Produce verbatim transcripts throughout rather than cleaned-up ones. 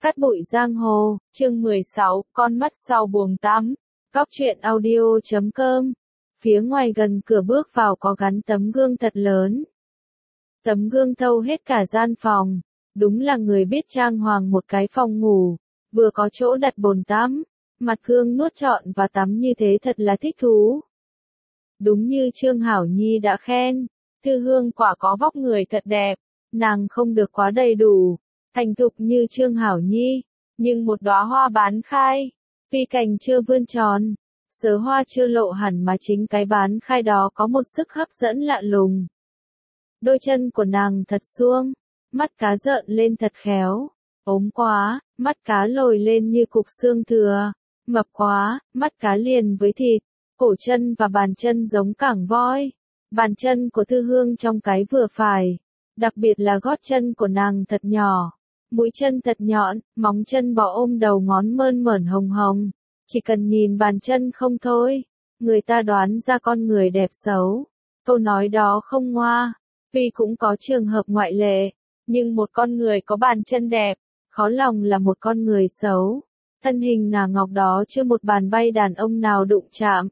Cát bụi giang hồ, chương mười sáu, con mắt sau buồng tắm. Góc truyện audio chấm com. Phía ngoài gần cửa bước vào có gắn tấm gương thật lớn. Tấm gương thâu hết cả gian phòng. Đúng là người biết trang hoàng một cái phòng ngủ. Vừa có chỗ đặt bồn tắm. Mặt gương nuốt trọn và tắm như thế thật là thích thú. Đúng như Trương Hảo Nhi đã khen. Thư Hương quả có vóc người thật đẹp. Nàng không được quá đầy đủ. Thành thục như Trương Hảo Nhi, nhưng một đóa hoa bán khai, tuy cành chưa vươn tròn, sớ hoa chưa lộ hẳn mà chính cái bán khai đó có một sức hấp dẫn lạ lùng. Đôi chân của nàng thật suông, mắt cá rợn lên thật khéo, ốm quá, mắt cá lồi lên như cục xương thừa, mập quá, mắt cá liền với thịt, cổ chân và bàn chân giống cẳng voi. Bàn chân của Thư Hương trong cái vừa phải, đặc biệt là gót chân của nàng thật nhỏ. Mũi chân thật nhọn, móng chân bò ôm đầu ngón mơn mởn hồng hồng. Chỉ cần nhìn bàn chân không thôi, người ta đoán ra con người đẹp xấu. Câu nói đó không ngoa, tuy cũng có trường hợp ngoại lệ, nhưng một con người có bàn chân đẹp, khó lòng là một con người xấu. Thân hình ngà ngọc đó chưa một bàn bay đàn ông nào đụng chạm.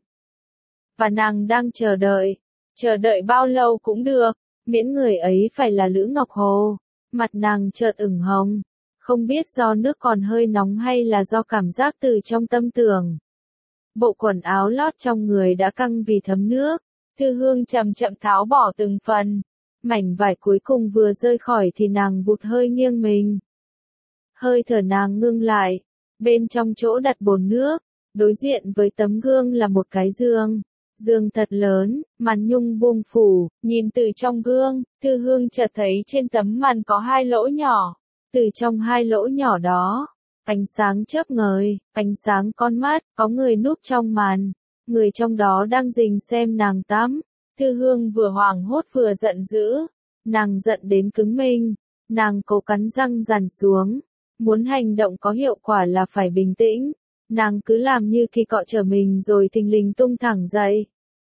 Và nàng đang chờ đợi, chờ đợi bao lâu cũng được, miễn người ấy phải là Lữ Ngọc Hồ. Mặt nàng chợt ửng hồng, không biết do nước còn hơi nóng hay là do cảm giác từ trong tâm tưởng. Bộ quần áo lót trong người đã căng vì thấm nước, Thư Hương chậm chậm tháo bỏ từng phần. Mảnh vải cuối cùng vừa rơi khỏi thì nàng vụt hơi nghiêng mình. Hơi thở nàng ngưng lại, bên trong chỗ đặt bồn nước, đối diện với tấm gương là một cái giường. Giường thật lớn, màn nhung buông phủ, nhìn từ trong gương, Thư Hương chợt thấy trên tấm màn có hai lỗ nhỏ. Từ trong hai lỗ nhỏ đó, ánh sáng chớp ngời, ánh sáng con mắt, có người núp trong màn. Người trong đó đang rình xem nàng tắm. Thư Hương vừa hoảng hốt vừa giận dữ. Nàng giận đến cứng mình. Nàng cố cắn răng dằn xuống. Muốn hành động có hiệu quả là phải bình tĩnh. Nàng cứ làm như khi cọ trở mình rồi thình lình tung thẳng dậy.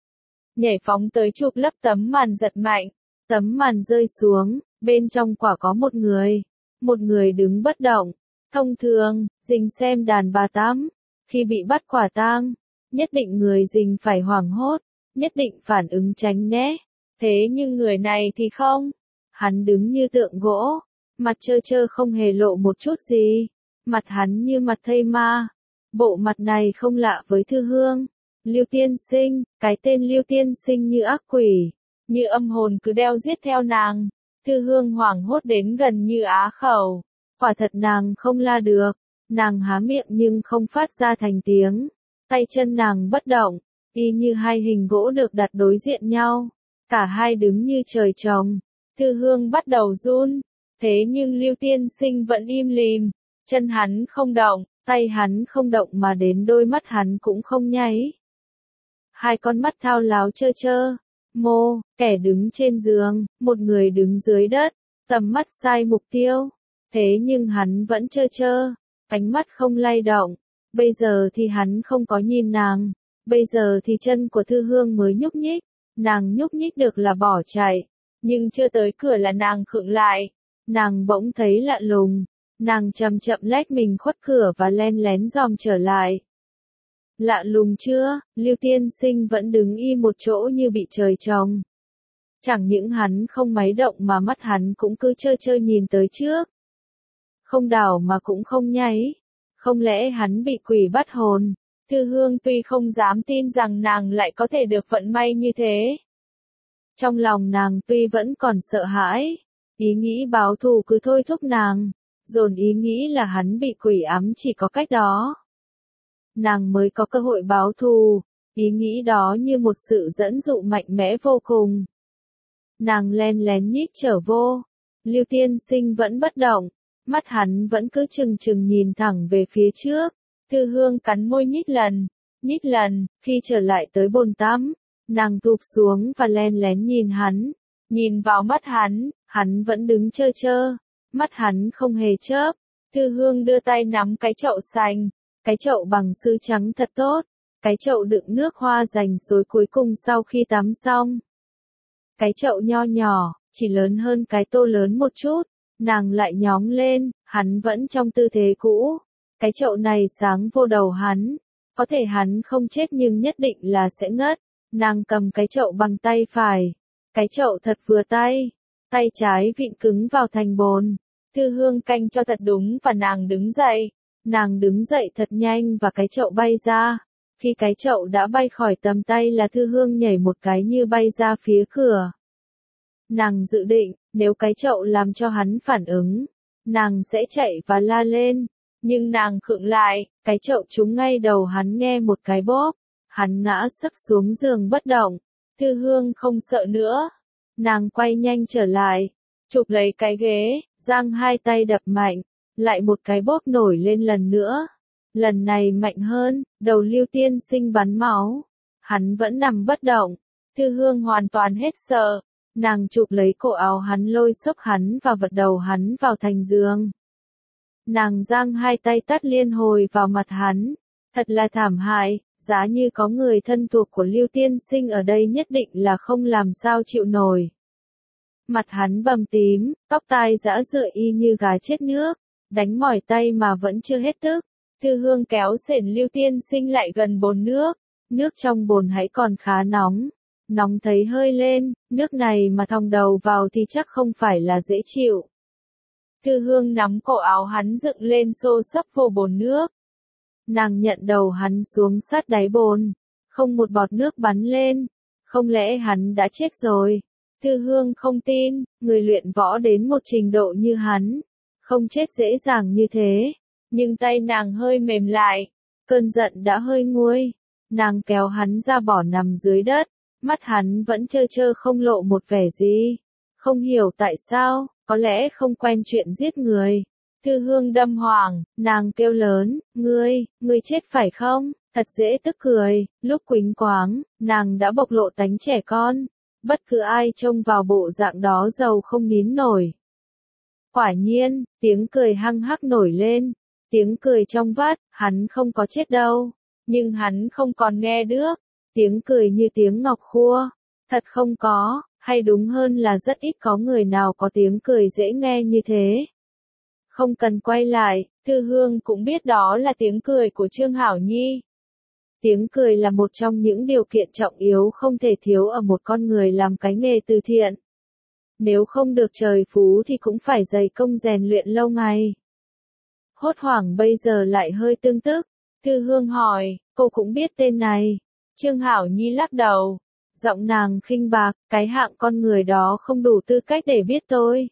Nhảy phóng tới chụp lấp tấm màn giật mạnh. Tấm màn rơi xuống, bên trong quả có một người. Một người đứng bất động. Thông thường, rình xem đàn bà tắm. Khi bị bắt quả tang, nhất định người rình phải hoảng hốt. Nhất định phản ứng tránh né. Thế nhưng người này thì không. Hắn đứng như tượng gỗ. Mặt trơ trơ không hề lộ một chút gì. Mặt hắn như mặt thây ma. Bộ mặt này không lạ với Thư Hương. Lưu Tiên Sinh, cái tên Lưu Tiên Sinh như ác quỷ, như âm hồn cứ đeo giết theo nàng. Thư Hương hoảng hốt đến gần như á khẩu. Quả thật nàng không la được. Nàng há miệng nhưng không phát ra thành tiếng. Tay chân nàng bất động, y như hai hình gỗ được đặt đối diện nhau. Cả hai đứng như trời trồng. Thư Hương bắt đầu run. Thế nhưng Lưu Tiên Sinh vẫn im lìm. Chân hắn không động, tay hắn không động mà đến đôi mắt hắn cũng không nháy. Hai con mắt thao láo trơ trơ. Mô, kẻ đứng trên giường, một người đứng dưới đất. Tầm mắt sai mục tiêu. Thế nhưng hắn vẫn trơ trơ. Ánh mắt không lay động. Bây giờ thì hắn không có nhìn nàng. Bây giờ thì chân của Thư Hương mới nhúc nhích. Nàng nhúc nhích được là bỏ chạy. Nhưng chưa tới cửa là nàng khựng lại. Nàng bỗng thấy lạ lùng. Nàng chậm chậm lách mình khuất cửa và len lén dòm trở lại. Lạ lùng chưa, Lưu Tiên Sinh vẫn đứng y một chỗ như bị trời trồng. Chẳng những hắn không máy động mà mắt hắn cũng cứ trơ trơ nhìn tới trước. Không đảo mà cũng không nháy. Không lẽ hắn bị quỷ bắt hồn? Thư Hương tuy không dám tin rằng nàng lại có thể được vận may như thế. Trong lòng nàng tuy vẫn còn sợ hãi. Ý nghĩ báo thù cứ thôi thúc nàng. Dồn ý nghĩ là hắn bị quỷ ám chỉ có cách đó. Nàng mới có cơ hội báo thù. Ý nghĩ đó như một sự dẫn dụ mạnh mẽ vô cùng. Nàng len lén nhích trở vô. Lưu Tiên Sinh vẫn bất động. Mắt hắn vẫn cứ chừng chừng nhìn thẳng về phía trước. Thư Hương cắn môi nhích lần. Nhích lần, khi trở lại tới bồn tắm. Nàng thụp xuống và len lén nhìn hắn. Nhìn vào mắt hắn, hắn vẫn đứng trơ trơ. Mắt hắn không hề chớp. Thư Hương đưa tay nắm cái chậu sành. Cái chậu bằng sứ trắng thật tốt. Cái chậu đựng nước hoa dành xối cuối cùng sau khi tắm xong. Cái chậu nho nhỏ, chỉ lớn hơn cái tô lớn một chút. Nàng lại nhóng lên, Hắn vẫn trong tư thế cũ. Cái chậu này sáng vô đầu hắn. Có thể hắn không chết nhưng nhất định là sẽ ngất. Nàng cầm cái chậu bằng tay phải. Cái chậu thật vừa tay. Tay trái vịn cứng vào thành bồn. Thư Hương canh cho thật đúng và nàng đứng dậy. Nàng đứng dậy thật nhanh và cái chậu bay ra. Khi cái chậu đã bay khỏi tầm tay là Thư Hương nhảy một cái như bay ra phía cửa. Nàng dự định, nếu cái chậu làm cho hắn phản ứng, nàng sẽ chạy và la lên. Nhưng nàng khựng lại, cái chậu trúng ngay đầu hắn nghe một cái bóp. Hắn ngã sấp xuống giường bất động. Thư Hương không sợ nữa. Nàng quay nhanh trở lại, chụp lấy cái ghế, giang hai tay đập mạnh, lại một cái bóp nổi lên lần nữa. Lần này mạnh hơn, đầu Lưu Tiên Sinh bắn máu. Hắn vẫn nằm bất động. Thư Hương hoàn toàn hết sợ. Nàng chụp lấy cổ áo hắn lôi xốc hắn và vật đầu hắn vào thành giường. Nàng giang hai tay tát liên hồi vào mặt hắn. Thật là thảm hại, giá như có người thân thuộc của Lưu Tiên Sinh ở đây nhất định là không làm sao chịu nổi. Mặt hắn bầm tím, tóc tai giã rượi y như gà chết nước, đánh mỏi tay mà vẫn chưa hết tức. Thư Hương kéo sển Lưu Tiên Sinh lại gần bồn nước, nước trong bồn hãy còn khá nóng, nóng thấy hơi lên, nước này mà thòng đầu vào thì chắc không phải là dễ chịu. Thư Hương nắm cổ áo hắn dựng lên xô xấp vô bồn nước. Nàng nhận đầu hắn xuống sát đáy bồn, không một bọt nước bắn lên, không lẽ hắn đã chết rồi? Thư Hương không tin, người luyện võ đến một trình độ như hắn, không chết dễ dàng như thế. Nhưng tay nàng hơi mềm lại, cơn giận đã hơi nguôi. Nàng kéo hắn ra bỏ nằm dưới đất, mắt hắn vẫn trơ trơ không lộ một vẻ gì. Không hiểu tại sao, có lẽ không quen chuyện giết người. Thư Hương đâm hoàng, nàng kêu lớn, ngươi, ngươi chết phải không? Thật dễ tức cười, lúc quỳnh quáng, nàng đã bộc lộ tánh trẻ con. Bất cứ ai trông vào bộ dạng đó giàu không nín nổi. Quả nhiên, tiếng cười hăng hắc nổi lên. Tiếng cười trong vắt, hắn không có chết đâu. Nhưng hắn không còn nghe được. Tiếng cười như tiếng ngọc khua. Thật không có, hay đúng hơn là rất ít có người nào có tiếng cười dễ nghe như thế. Không cần quay lại, Thư Hương cũng biết đó là tiếng cười của Trương Hảo Nhi. Tiếng cười là một trong những điều kiện trọng yếu không thể thiếu ở một con người làm cái nghề từ thiện. Nếu không được trời phú thì cũng phải dày công rèn luyện lâu ngày. Hốt hoảng bây giờ lại hơi tương tức. Thư Hương hỏi, cô cũng biết tên này. Trương Hảo Nhi lắc đầu. Giọng nàng khinh bạc, cái hạng con người đó không đủ tư cách để biết tôi.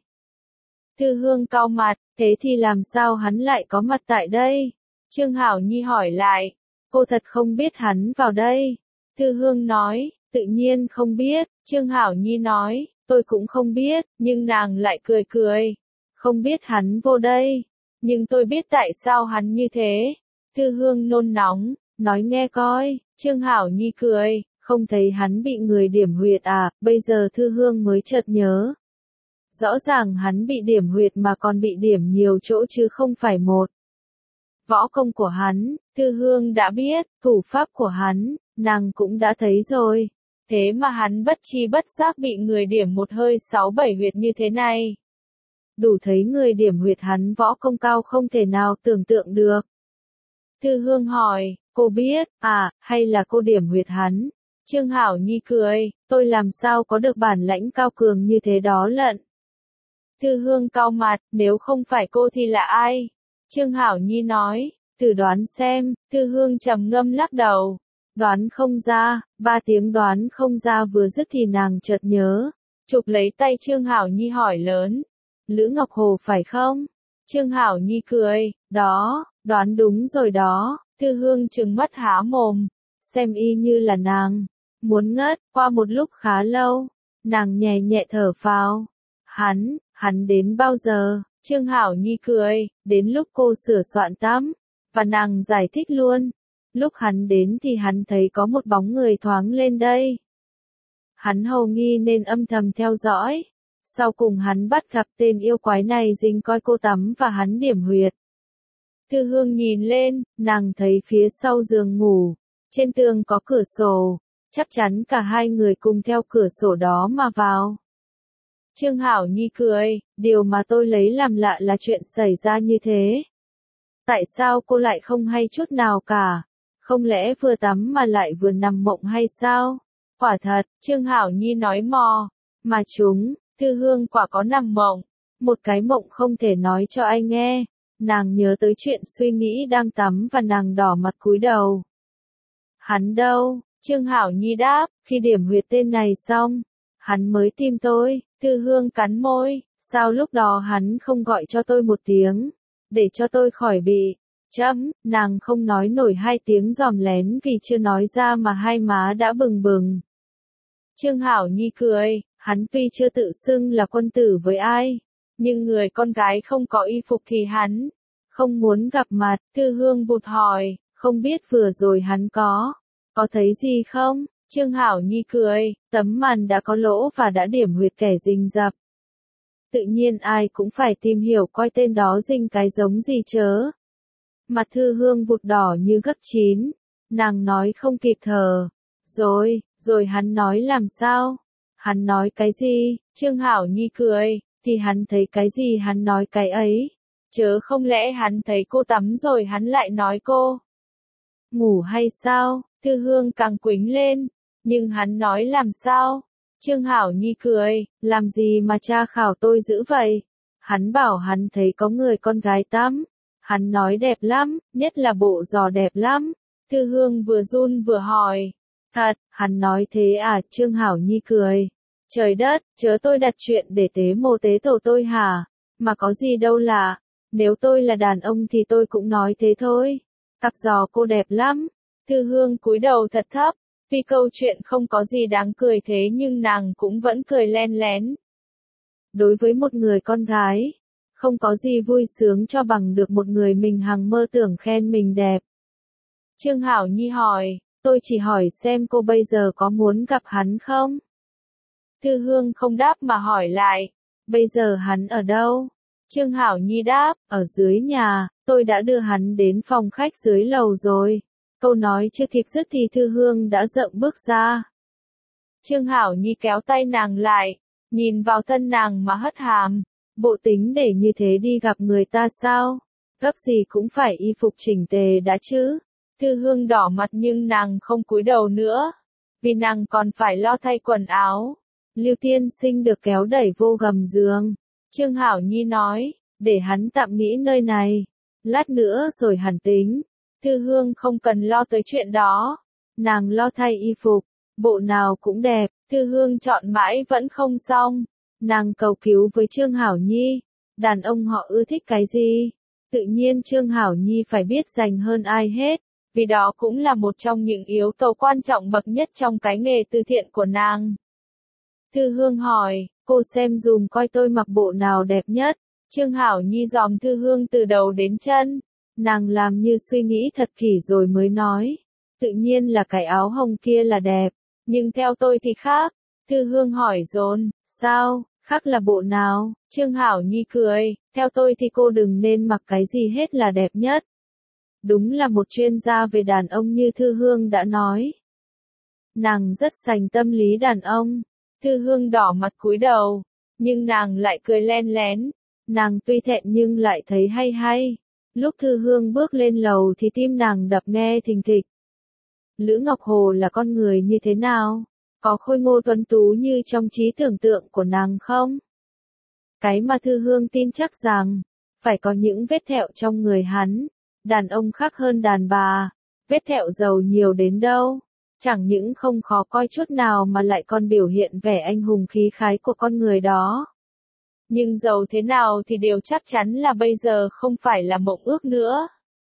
Thư Hương cau mặt, thế thì làm sao hắn lại có mặt tại đây? Trương Hảo Nhi hỏi lại, cô thật không biết hắn vào đây. Thư Hương nói, tự nhiên không biết. Trương Hảo Nhi nói, tôi cũng không biết, nhưng nàng lại cười cười. Không biết hắn vô đây, nhưng tôi biết tại sao hắn như thế. Thư Hương nôn nóng, nói nghe coi. Trương Hảo Nhi cười, không thấy hắn bị người điểm huyệt à? Bây giờ Thư Hương mới chợt nhớ. Rõ ràng hắn bị điểm huyệt mà còn bị điểm nhiều chỗ chứ không phải một. Võ công của hắn, Thư Hương đã biết, thủ pháp của hắn, nàng cũng đã thấy rồi. Thế mà hắn bất chi bất giác bị người điểm một hơi sáu bảy huyệt như thế này. Đủ thấy người điểm huyệt hắn võ công cao không thể nào tưởng tượng được. Thư Hương hỏi, cô biết, à, hay là cô điểm huyệt hắn? Trương Hảo Nhi cười, tôi làm sao có được bản lãnh cao cường như thế đó lận. Thư Hương cau mặt, nếu không phải cô thì là ai? Trương Hảo Nhi nói, thử đoán xem. Thư Hương trầm ngâm lắc đầu. Đoán không ra, ba tiếng đoán không ra vừa dứt thì nàng chợt nhớ. Chụp lấy tay Trương Hảo Nhi hỏi lớn. Lữ Ngọc Hồ phải không? Trương Hảo Nhi cười, đó, đoán đúng rồi đó. Thư Hương trừng mắt há mồm, xem y như là nàng. Muốn ngất, qua một lúc khá lâu, nàng nhẹ nhẹ thở phào. Hắn, hắn đến bao giờ? Trương Hảo Nhi cười, đến lúc cô sửa soạn tắm. Và nàng giải thích luôn. Lúc hắn đến thì hắn thấy có một bóng người thoáng lên đây. Hắn hầu nghi nên âm thầm theo dõi. Sau cùng hắn bắt gặp tên yêu quái này rình coi cô tắm và hắn điểm huyệt. Thư Hương nhìn lên, nàng thấy phía sau giường ngủ, trên tường có cửa sổ, chắc chắn cả hai người cùng theo cửa sổ đó mà vào. Trương Hảo Nhi cười, điều mà tôi lấy làm lạ là chuyện xảy ra như thế. Tại sao cô lại không hay chút nào cả? Không lẽ vừa tắm mà lại vừa nằm mộng hay sao? Quả thật, Trương Hảo Nhi nói mò. Mà chúng, Thư Hương quả có nằm mộng. Một cái mộng không thể nói cho ai nghe. Nàng nhớ tới chuyện suy nghĩ đang tắm và nàng đỏ mặt cúi đầu. Hắn đâu? Trương Hảo Nhi đáp, khi điểm huyệt tên này xong, hắn mới tìm tôi. Thư Hương cắn môi, sao lúc đó hắn không gọi cho tôi một tiếng, để cho tôi khỏi bị chấm. Nàng không nói nổi hai tiếng dòm lén vì chưa nói ra mà hai má đã bừng bừng. Trương Hảo Nhi cười, hắn tuy chưa tự xưng là quân tử với ai, nhưng người con gái không có y phục thì hắn không muốn gặp mặt. Thư Hương vụt hỏi, không biết vừa rồi hắn có, có thấy gì không? Trương Hảo Nhi cười, tấm màn đã có lỗ và đã điểm huyệt kẻ rình rập. Tự nhiên ai cũng phải tìm hiểu coi tên đó rình cái giống gì chớ. Mặt Thư Hương vụt đỏ như gấc chín, nàng nói không kịp thở. Rồi, rồi hắn nói làm sao? Hắn nói cái gì? Trương Hảo Nhi cười, thì hắn thấy cái gì hắn nói cái ấy. Chớ không lẽ hắn thấy cô tắm rồi hắn lại nói cô ngủ hay sao? Thư Hương càng quĩnh lên, nhưng hắn nói làm sao? Trương Hảo Nhi cười, làm gì mà tra khảo tôi dữ vậy? Hắn bảo hắn thấy có người con gái tắm. Hắn nói đẹp lắm, nhất là bộ giò đẹp lắm. Thư Hương vừa run vừa hỏi. Thật, hắn nói thế à? Trương Hảo Nhi cười. Trời đất, chớ tôi đặt chuyện để tế mồ tế tổ tôi hả? Mà có gì đâu lạ. Nếu tôi là đàn ông thì tôi cũng nói thế thôi. Cặp giò cô đẹp lắm. Thư Hương cúi đầu thật thấp. Vì câu chuyện không có gì đáng cười thế nhưng nàng cũng vẫn cười len lén. Đối với một người con gái, không có gì vui sướng cho bằng được một người mình hằng mơ tưởng khen mình đẹp. Trương Hảo Nhi hỏi, tôi chỉ hỏi xem cô bây giờ có muốn gặp hắn không? Thư Hương không đáp mà hỏi lại, bây giờ hắn ở đâu? Trương Hảo Nhi đáp, ở dưới nhà, tôi đã đưa hắn đến phòng khách dưới lầu rồi. Câu nói chưa kịp dứt thì Thư Hương đã rộng bước ra. Trương Hảo Nhi kéo tay nàng lại, nhìn vào thân nàng mà hất hàm. Bộ tính để như thế đi gặp người ta sao? Gấp gì cũng phải y phục chỉnh tề đã chứ. Thư Hương đỏ mặt nhưng nàng không cúi đầu nữa, vì nàng còn phải lo thay quần áo. Lưu tiên sinh được kéo đẩy vô gầm giường. Trương Hảo Nhi nói, để hắn tạm nghỉ nơi này. Lát nữa rồi hẳn tính. Thư Hương không cần lo tới chuyện đó. Nàng lo thay y phục, bộ nào cũng đẹp. Thư Hương chọn mãi vẫn không xong. Nàng cầu cứu với Trương Hảo Nhi. Đàn ông họ ưa thích cái gì? Tự nhiên Trương Hảo Nhi phải biết dành hơn ai hết. Vì đó cũng là một trong những yếu tố quan trọng bậc nhất trong cái nghề từ thiện của nàng. Thư Hương hỏi, cô xem dùm coi tôi mặc bộ nào đẹp nhất. Trương Hảo Nhi dòm Thư Hương từ đầu đến chân. Nàng làm như suy nghĩ thật kỹ rồi mới nói. Tự nhiên là cái áo hồng kia là đẹp. Nhưng theo tôi thì khác. Thư Hương hỏi dồn, sao, khác là bộ nào? Trương Hảo Nhi cười, theo tôi thì cô đừng nên mặc cái gì hết là đẹp nhất. Đúng là một chuyên gia về đàn ông như Thư Hương đã nói. Nàng rất sành tâm lý đàn ông. Thư Hương đỏ mặt cúi đầu, nhưng nàng lại cười len lén. Nàng tuy thẹn nhưng lại thấy hay hay. Lúc Thư Hương bước lên lầu thì tim nàng đập nghe thình thịch. Lữ Ngọc Hồ là con người như thế nào? Có khôi ngô tuấn tú như trong trí tưởng tượng của nàng không? Cái mà Thư Hương tin chắc rằng, phải có những vết thẹo trong người hắn. Đàn ông khác hơn đàn bà, vết thẹo giàu nhiều đến đâu. Chẳng những không khó coi chút nào mà lại còn biểu hiện vẻ anh hùng khí khái của con người đó. Nhưng giàu thế nào thì điều chắc chắn là bây giờ không phải là mộng ước nữa.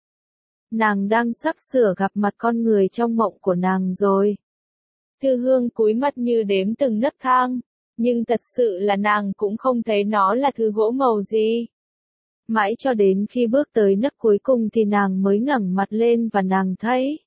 Nàng đang sắp sửa gặp mặt con người trong mộng của nàng rồi. Thư Hương cúi mắt như đếm từng nấc thang, nhưng thật sự là nàng cũng không thấy nó là thứ gỗ màu gì. Mãi cho đến khi bước tới nấc cuối cùng thì nàng mới ngẩng mặt lên và nàng thấy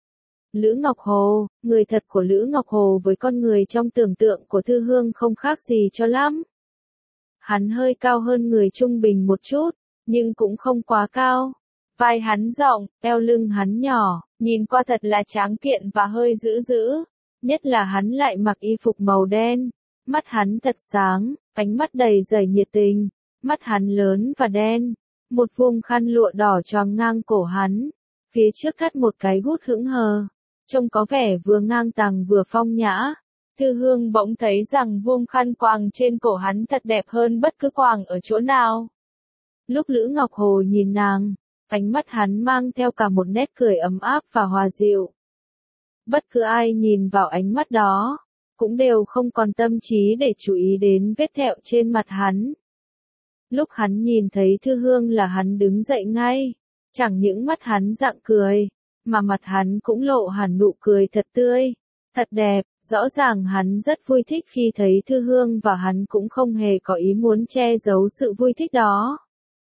Lữ Ngọc Hồ, người thật của Lữ Ngọc Hồ với con người trong tưởng tượng của Thư Hương không khác gì cho lắm. Hắn hơi cao hơn người trung bình một chút, nhưng cũng không quá cao. Vai hắn rộng, eo lưng hắn nhỏ, nhìn qua thật là tráng kiện và hơi dữ dữ. Nhất là hắn lại mặc y phục màu đen, Mắt hắn thật sáng, ánh mắt đầy dẫy nhiệt tình, mắt hắn lớn và đen, một vùng khăn lụa đỏ choàng ngang cổ hắn, phía trước thắt một cái gút hững hờ, trông có vẻ vừa ngang tàng vừa phong nhã. Thư Hương bỗng thấy rằng vuông khăn quàng trên cổ hắn thật đẹp hơn bất cứ quàng ở chỗ nào. Lúc Lữ Ngọc Hồ nhìn nàng, ánh mắt hắn mang theo cả một nét cười ấm áp và hòa dịu. Bất cứ ai nhìn vào ánh mắt đó, cũng đều không còn tâm trí để chú ý đến vết thẹo trên mặt hắn. Lúc hắn nhìn thấy Thư Hương là hắn đứng dậy ngay, chẳng những mắt hắn rạng cười, mà mặt hắn cũng lộ hẳn nụ cười thật tươi, thật đẹp, rõ ràng hắn rất vui thích khi thấy Thư Hương và hắn cũng không hề có ý muốn che giấu sự vui thích đó.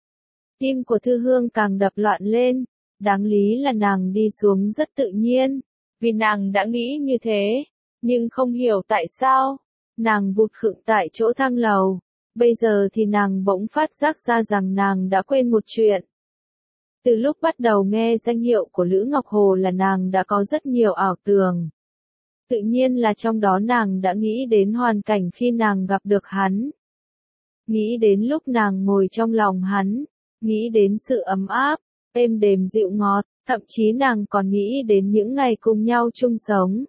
Tim của Thư Hương càng đập loạn lên, đáng lý là nàng đi xuống rất tự nhiên, vì nàng đã nghĩ như thế, nhưng không hiểu tại sao, nàng vụt khựng tại chỗ thang lầu, bây giờ thì nàng bỗng phát giác ra rằng nàng đã quên một chuyện. Từ lúc bắt đầu nghe danh hiệu của Lữ Ngọc Hồ là nàng đã có rất nhiều ảo tưởng. Tự nhiên là trong đó nàng đã nghĩ đến hoàn cảnh khi nàng gặp được hắn. Nghĩ đến lúc nàng ngồi trong lòng hắn, nghĩ đến sự ấm áp, êm đềm dịu ngọt, thậm chí nàng còn nghĩ đến những ngày cùng nhau chung sống.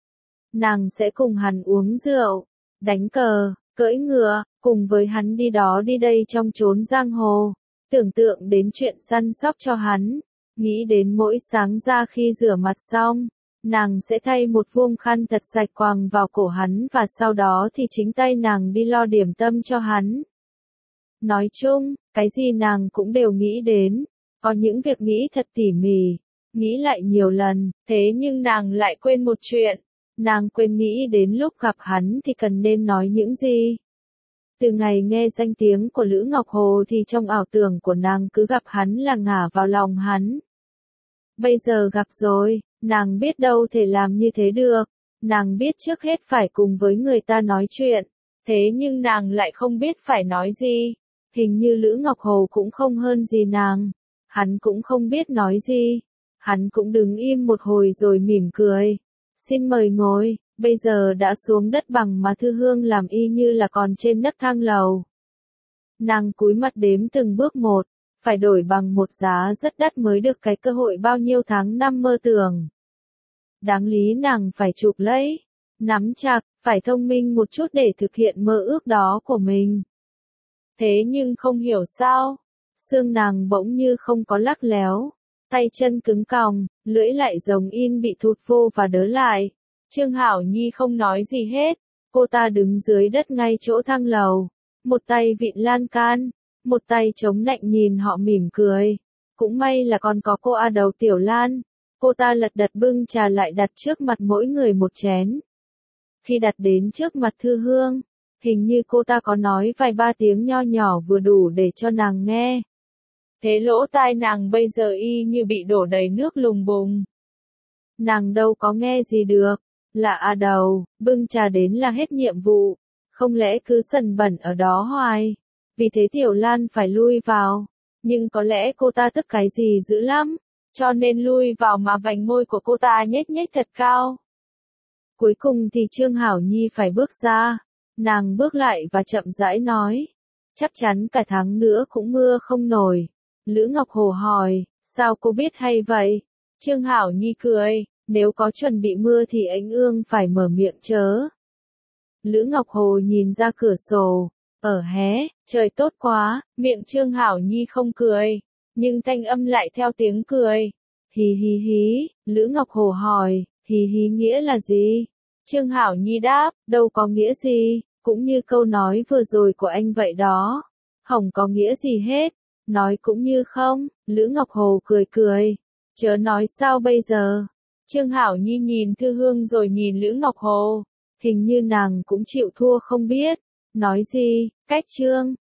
Nàng sẽ cùng hắn uống rượu, đánh cờ, cưỡi ngựa, cùng với hắn đi đó đi đây trong chốn giang hồ, tưởng tượng đến chuyện săn sóc cho hắn, nghĩ đến mỗi sáng ra khi rửa mặt xong, nàng sẽ thay một vuông khăn thật sạch quàng vào cổ hắn và sau đó thì chính tay nàng đi lo điểm tâm cho hắn. Nói chung, cái gì nàng cũng đều nghĩ đến, có những việc nghĩ thật tỉ mỉ, nghĩ lại nhiều lần, thế nhưng nàng lại quên một chuyện, nàng quên nghĩ đến lúc gặp hắn thì cần nên nói những gì. Từ ngày nghe danh tiếng của Lữ Ngọc Hồ thì trong ảo tưởng của nàng cứ gặp hắn là ngả vào lòng hắn. Bây giờ gặp rồi, nàng biết đâu thể làm như thế được, nàng biết trước hết phải cùng với người ta nói chuyện, thế nhưng nàng lại không biết phải nói gì. Hình như Lữ Ngọc Hồ cũng không hơn gì nàng, hắn cũng không biết nói gì, hắn cũng đứng im một hồi rồi mỉm cười. Xin mời ngồi, bây giờ đã xuống đất bằng mà Thư Hương làm y như là còn trên nấc thang lầu. Nàng cúi mặt đếm từng bước một, phải đổi bằng một giá rất đắt mới được cái cơ hội bao nhiêu tháng năm mơ tưởng. Đáng lý nàng phải chụp lấy, nắm chặt, phải thông minh một chút để thực hiện mơ ước đó của mình. Thế nhưng không hiểu sao, xương nàng bỗng như không có lắc léo, tay chân cứng còng, lưỡi lại giống in bị thụt vô và đớ lại. Trương Hảo Nhi không nói gì hết, cô ta đứng dưới đất ngay chỗ thang lầu, một tay vịn lan can, một tay chống nạnh nhìn họ mỉm cười. Cũng may là còn có cô A Đầu Tiểu Lan, cô ta lật đật bưng trà lại đặt trước mặt mỗi người một chén. Khi đặt đến trước mặt Thư Hương, hình như cô ta có nói vài ba tiếng nho nhỏ vừa đủ để cho nàng nghe. Thế lỗ tai nàng bây giờ y như bị đổ đầy nước lùng bùng. Nàng đâu có nghe gì được, là A Đầu, bưng trà đến là hết nhiệm vụ, không lẽ cứ sần bẩn ở đó hoài. Vì thế Tiểu Lan phải lui vào, nhưng có lẽ cô ta tức cái gì dữ lắm, cho nên lui vào mà vành môi của cô ta nhếch nhếch thật cao. Cuối cùng thì Trương Hảo Nhi phải bước ra, nàng bước lại và chậm rãi nói, chắc chắn cả tháng nữa cũng mưa không nổi. Lữ Ngọc Hồ hỏi, sao cô biết hay vậy? Trương Hảo Nhi cười, nếu có chuẩn bị mưa thì anh ương phải mở miệng chớ. Lữ Ngọc Hồ nhìn ra cửa sổ, ở hé, trời tốt quá, miệng Trương Hảo Nhi không cười, nhưng thanh âm lại theo tiếng cười. Hì hì hí, Lữ Ngọc Hồ hỏi, hì hí nghĩa là gì? Trương Hảo Nhi đáp, đâu có nghĩa gì, cũng như câu nói vừa rồi của anh vậy đó. Không có nghĩa gì hết, nói cũng như không. Lữ Ngọc Hồ cười cười, chớ nói sao bây giờ. Trương Hảo Nhi nhìn Thư Hương rồi nhìn Lữ Ngọc Hồ, hình như nàng cũng chịu thua không biết. Nói gì, cách Trương,